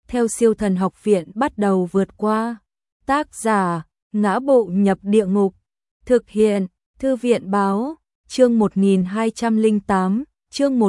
theo Siêu Thần Học Viện bắt đầu vượt qua. Tác giả: Ngã Bộ Nhập Địa Ngục. Thực hiện: Thư viện báo. Chương 1208, chương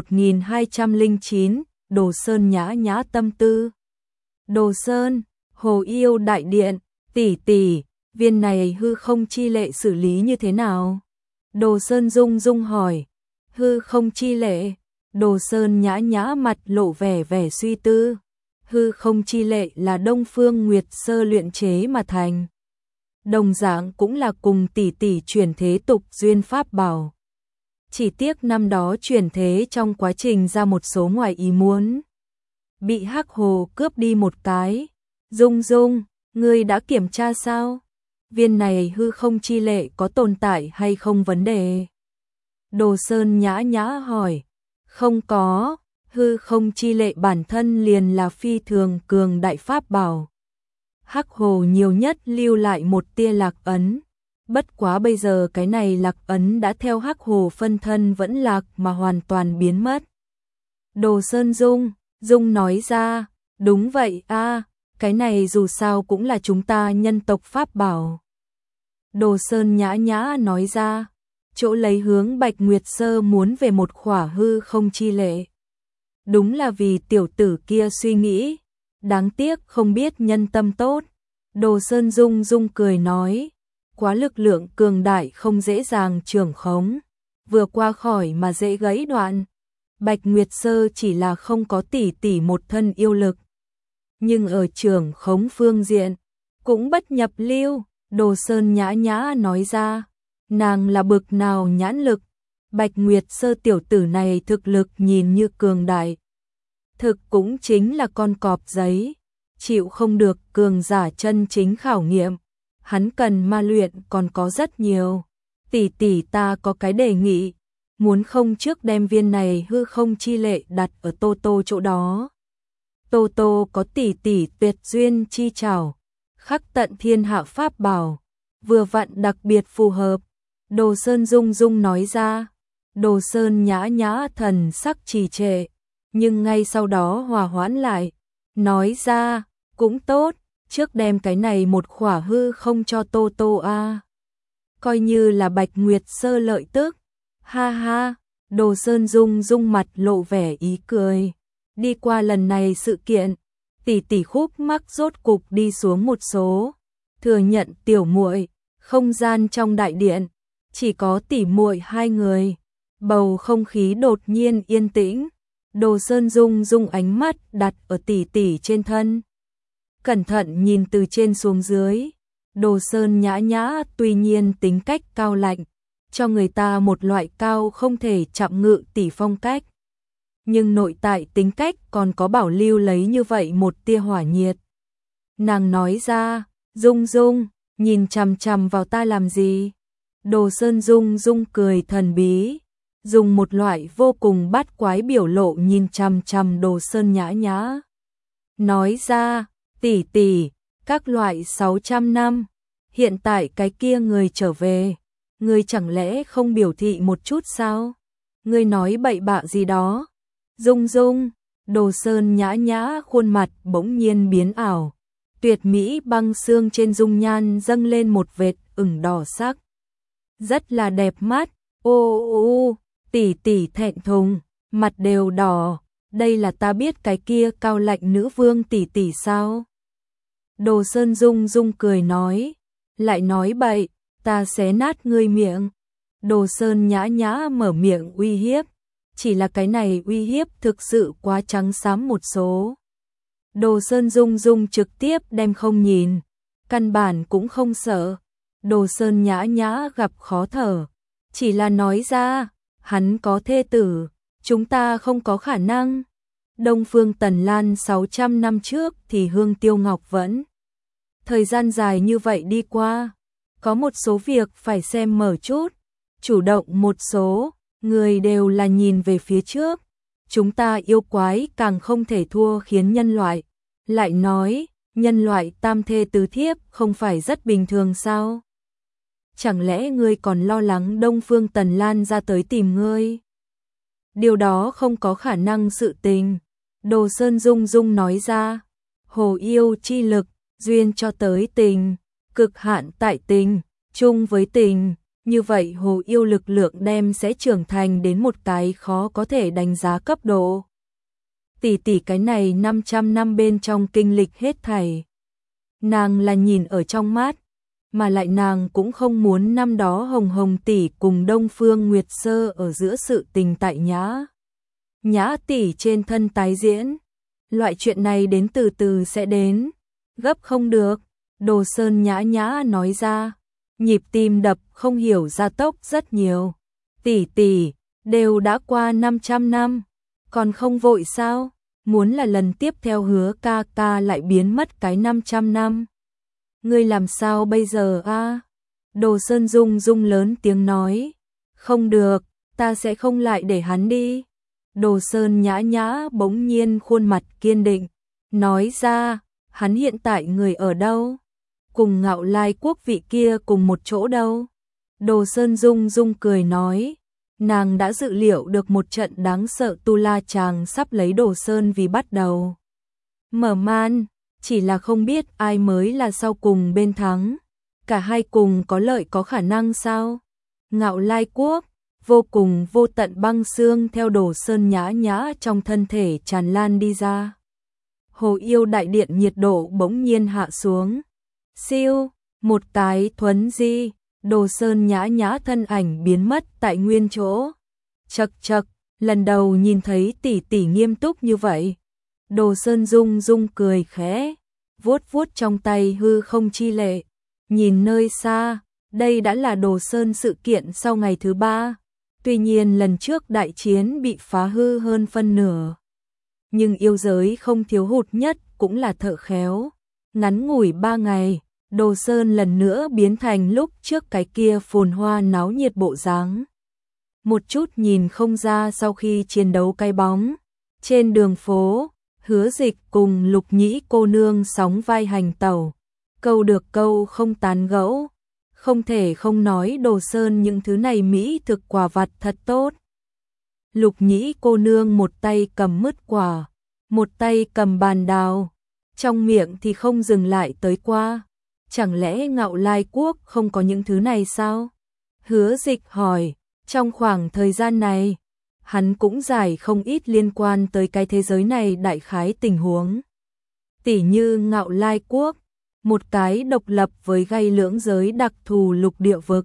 1209, Đồ Sơn nhã nhã tâm tư. Đồ Sơn, Hồ Yêu đại điện, tỷ tỷ, viên này hư không chi lệ xử lý như thế nào? Đồ Sơn rung rung hỏi. Hư không chi lệ? Đồ Sơn nhã nhã mặt lộ vẻ vẻ suy tư. Hư không chi lệ là Đông Phương Nguyệt Sơ luyện chế mà thành. Đồng dạng cũng là cùng tỷ tỷ chuyển thế tục duyên pháp bảo. Chỉ tiếc năm đó chuyển thế trong quá trình ra một số ngoài ý muốn. Bị Hắc Hồ cướp đi một cái. Dung Dung, ngươi đã kiểm tra sao? Viên này hư không chi lệ có tồn tại hay không vấn đề? Đồ Sơn nhã nhã hỏi. Không có, hư không chi lệ bản thân liền là phi thường cường đại pháp bảo. Hắc Hồ nhiều nhất lưu lại một tia lạc ấn. Bất quá bây giờ cái này lạc ấn đã theo Hắc Hồ phân thân vẫn lạc mà hoàn toàn biến mất. Đồ Sơn Dung nói ra, đúng vậy a, cái này dù sao cũng là chúng ta nhân tộc pháp bảo. Đồ Sơn nhã nhã nói ra, chỗ lấy hướng Bạch Nguyệt Sơ muốn về một khỏa hư không chi lệ. Đúng là vì tiểu tử kia suy nghĩ, đáng tiếc không biết nhân tâm tốt. Đồ Sơn Dung cười nói, quá lực lượng cường đại không dễ dàng trưởng khống, vừa qua khỏi mà dễ gãy đoạn. Bạch Nguyệt Sơ chỉ là không có tỷ tỷ một thân yêu lực, nhưng ở trưởng khống phương diện cũng bất nhập lưu. Đồ Sơn nhã nhã nói ra, nàng là bực nào nhãn lực. Bạch Nguyệt Sơ tiểu tử này thực lực nhìn như cường đại, thực cũng chính là con cọp giấy, chịu không được cường giả chân chính khảo nghiệm. Hắn cần ma luyện còn có rất nhiều. Tỷ tỷ ta có cái đề nghị, muốn không trước đem viên này hư không chi lệ đặt ở Tô Tô chỗ đó. Tô Tô có tỷ tỷ tuyệt duyên chi trảo, khắc tận thiên hạ pháp bảo, vừa vặn đặc biệt phù hợp. Đồ Sơn Dung nói ra. Đồ Sơn nhã nhã thần sắc trì trệ, nhưng ngay sau đó hòa hoãn lại, nói ra, cũng tốt, trước đem cái này một khỏa hư không cho Tô Tô a. Coi như là Bạch Nguyệt Sơ lợi tức. Ha ha, Đồ Sơn Dung mặt lộ vẻ ý cười. Đi qua lần này sự kiện, tỷ tỷ khúc mắc rốt cục đi xuống một số. Thừa nhận tiểu muội, không gian trong đại điện chỉ có tỷ muội hai người. Bầu không khí đột nhiên yên tĩnh. Đồ Sơn Dung ánh mắt đặt ở tỷ tỷ trên thân, cẩn thận nhìn từ trên xuống dưới. Đồ Sơn nhã nhã tuy nhiên tính cách cao lạnh, cho người ta một loại cao không thể chạm ngự tỷ phong cách, nhưng nội tại tính cách còn có bảo lưu lấy như vậy một tia hỏa nhiệt. Nàng nói ra, Dung, nhìn chằm chằm vào ta làm gì? Đồ Sơn Dung cười thần bí, dùng một loại vô cùng bát quái biểu lộ nhìn chằm chằm Đồ Sơn nhã nhã. Nói ra, tỷ tỷ, các loại 600 năm, hiện tại cái kia người trở về, ngươi chẳng lẽ không biểu thị một chút sao? Ngươi nói bậy bạ gì đó? Dung, Đồ Sơn nhã nhã khuôn mặt bỗng nhiên biến ảo, tuyệt mỹ băng xương trên dung nhan dâng lên một vệt ửng đỏ sắc, rất là đẹp mắt. Ô tỷ tỷ thẹn thùng, mặt đều đỏ, đây là ta biết cái kia cao lạnh nữ vương tỷ tỷ sao? Đồ Sơn Dung cười nói, lại nói bậy, ta xé nát ngươi miệng. Đồ Sơn nhã nhã mở miệng uy hiếp, chỉ là cái này uy hiếp thực sự quá trắng xám một số. Đồ Sơn Dung trực tiếp đem không nhìn, căn bản cũng không sợ. Đồ Sơn nhã nhã gặp khó thở, chỉ là nói ra, hắn có thê tử, chúng ta không có khả năng. Đông Phương Tần Lan 600 năm trước thì Hương Tiêu Ngọc vẫn. Thời gian dài như vậy đi qua, có một số việc phải xem mở chút, chủ động một số, người đều là nhìn về phía trước. Chúng ta yêu quái càng không thể thua khiến nhân loại. Lại nói, nhân loại tam thê tứ thiếp không phải rất bình thường sao? Chẳng lẽ ngươi còn lo lắng Đông Phương Tần Lan ra tới tìm ngươi? Điều đó không có khả năng sự tình. Đồ Sơn Dung nói ra, Hồ yêu chi lực, duyên cho tới tình, cực hạn tại tình, chung với tình. Như vậy hồ yêu lực lượng đem sẽ trưởng thành đến một cái khó có thể đánh giá cấp độ. Tỷ tỷ cái này 500 năm bên trong kinh lịch hết thảy. Nàng là nhìn ở trong mắt, mà lại nàng cũng không muốn năm đó Hồng Hồng tỷ cùng Đông Phương Nguyệt Sơ ở giữa sự tình tại Nhã tỷ trên thân tái diễn. Loại chuyện này đến từ từ sẽ đến, gấp không được. Đồ Sơn nhã nhã nói ra, nhịp tim đập không hiểu gia tốc rất nhiều. Tỷ tỷ, đều đã qua 500 năm, còn không vội sao? Muốn là lần tiếp theo Hứa ca ca lại biến mất cái 500 năm. Ngươi làm sao bây giờ a? Đồ Sơn rung rung lớn tiếng nói, không được, ta sẽ không lại để hắn đi. Đồ Sơn nhã nhã bỗng nhiên khuôn mặt kiên định, nói ra, hắn hiện tại người ở đâu? Cùng Ngạo Lai quốc vị kia cùng một chỗ đâu? Đồ Sơn rung rung cười nói, nàng đã dự liệu được một trận đáng sợ tu la chàng sắp lấy Đồ Sơn vì bắt đầu mở màn, chỉ là không biết ai mới là sau cùng bên thắng. Cả hai cùng có lợi có khả năng sao? Ngạo Lai quốc, vô cùng vô tận băng xương theo Đồ Sơn nhã nhã trong thân thể tràn lan đi ra. Hồ yêu đại điện nhiệt độ bỗng nhiên hạ xuống. Siêu, một cái thuấn di, Đồ Sơn nhã nhã thân ảnh biến mất tại nguyên chỗ. Chậc chậc, lần đầu nhìn thấy tỷ tỷ nghiêm túc như vậy. Đồ Sơn rung rung cười khẽ, vuốt vuốt trong tay hư không chi lệ. Nhìn nơi xa, đây đã là Đồ Sơn sự kiện sau ngày thứ 3. Tuy nhiên lần trước đại chiến bị phá hư hơn phân nửa. Nhưng yêu giới không thiếu hụt nhất cũng là thợ khéo. Ngắn ngủi 3 ngày, Đồ Sơn lần nữa biến thành lúc trước cái kia phồn hoa náo nhiệt bộ dáng. Một chút nhìn không ra sau khi chiến đấu cái bóng. Trên đường phố, Hứa Dịch cùng Lục Nhĩ cô nương sóng vai hành tẩu. Câu được câu không tán gẫu. Không thể không nói Đồ Sơn những thứ này mỹ thực quả vặt thật tốt. Lục Nhĩ cô nương một tay cầm mứt quả, một tay cầm bàn đào, trong miệng thì không dừng lại tới qua. Chẳng lẽ Ngạo Lai quốc không có những thứ này sao? Hứa Dịch hỏi, trong khoảng thời gian này, hắn cũng giải không ít liên quan tới cái thế giới này đại khái tình huống. Tỉ như Ngạo Lai quốc, một cái độc lập với gai lưỡng giới đặc thù lục địa vực.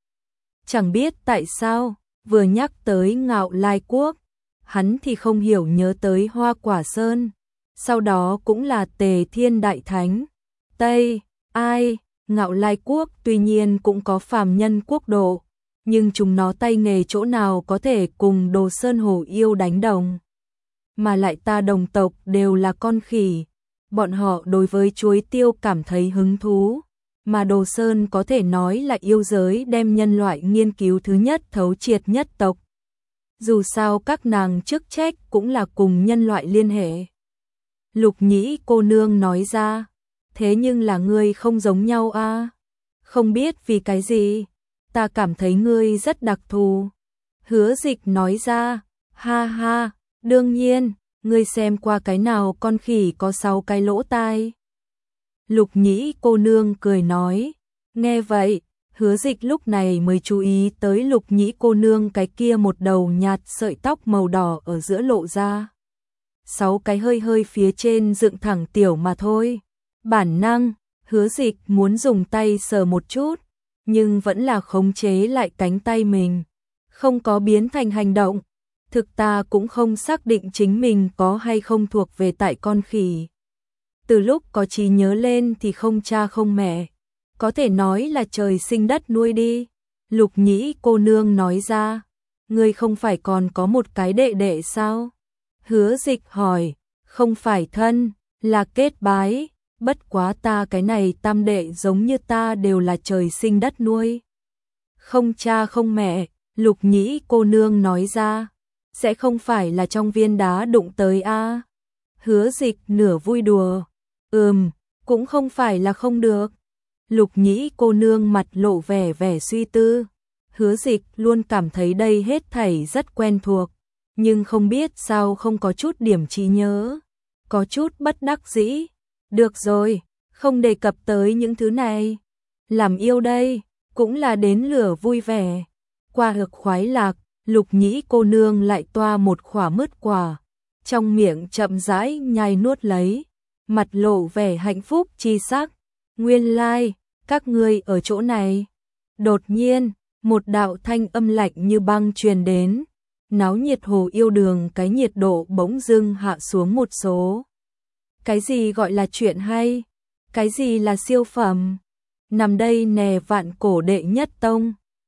Chẳng biết tại sao, vừa nhắc tới Ngạo Lai quốc, hắn thì không hiểu nhớ tới Hoa Quả Sơn, sau đó cũng là Tề Thiên Đại Thánh. Tây, ai, Ngạo Lai quốc tuy nhiên cũng có phàm nhân quốc độ, nhưng chúng nó tay nghề chỗ nào có thể cùng Đồ Sơn Hồ yêu đánh đồng. Mà lại ta đồng tộc đều là con khỉ, bọn họ đối với chuối tiêu cảm thấy hứng thú, mà Đồ Sơn có thể nói là yêu giới đem nhân loại nghiên cứu thứ nhất thấu triệt nhất tộc. Dù sao các nàng chức trách cũng là cùng nhân loại liên hệ. Lục Nhĩ cô nương nói ra, thế nhưng là ngươi không giống nhau a. Không biết vì cái gì, ta cảm thấy ngươi rất đặc thù. Hứa Dịch nói ra, ha ha, đương nhiên, ngươi xem qua cái nào con khỉ có 6 cái lỗ tai. Lục Nhĩ cô nương cười nói, nghe vậy, Hứa Dịch lúc này mới chú ý tới Lục Nhĩ cô nương cái kia một đầu nhạt sợi tóc màu đỏ ở giữa lộ ra. 6 cái hơi hơi phía trên dựng thẳng tiểu mà thôi. Bản năng, Hứa Dịch muốn dùng tay sờ một chút, nhưng vẫn là khống chế lại cánh tay mình, không có biến thành hành động. Thực ta cũng không xác định chính mình có hay không thuộc về tại con khỉ. Từ lúc có trí nhớ lên thì không cha không mẹ, có thể nói là trời sinh đất nuôi đi. Lục Nhĩ cô nương nói ra, ngươi không phải còn có một cái đệ đệ sao? Hứa Dịch hỏi, không phải thân, là kết bái, bất quá ta cái này tam đệ giống như ta đều là trời sinh đất nuôi. Không cha không mẹ, Lục Nhĩ cô nương nói ra, sẽ không phải là trong viên đá đụng tới a? Hứa Dịch nửa vui đùa, cũng không phải là không được. Lục Nhĩ cô nương mặt lộ vẻ suy tư. Hứa Dịch luôn cảm thấy đây hết thảy rất quen thuộc, nhưng không biết sao không có chút điểm trí nhớ, có chút bất đắc dĩ. Được rồi, không đề cập tới những thứ này. Làm yêu đây, cũng là đến lửa vui vẻ. Qua hực khoái lạc, Lục Nhĩ cô nương lại toa một khỏa mứt quả, trong miệng chậm rãi nhai nuốt lấy, mặt lộ vẻ hạnh phúc chi sắc. Nguyên lai, các ngươi ở chỗ này. Đột nhiên, một đạo thanh âm lạnh như băng truyền đến, náo nhiệt hồ yêu đường cái nhiệt độ bỗng dưng hạ xuống một số. Cái gì gọi là chuyện hay? Cái gì là siêu phẩm? Nằm đây nè vạn cổ đệ nhất tông.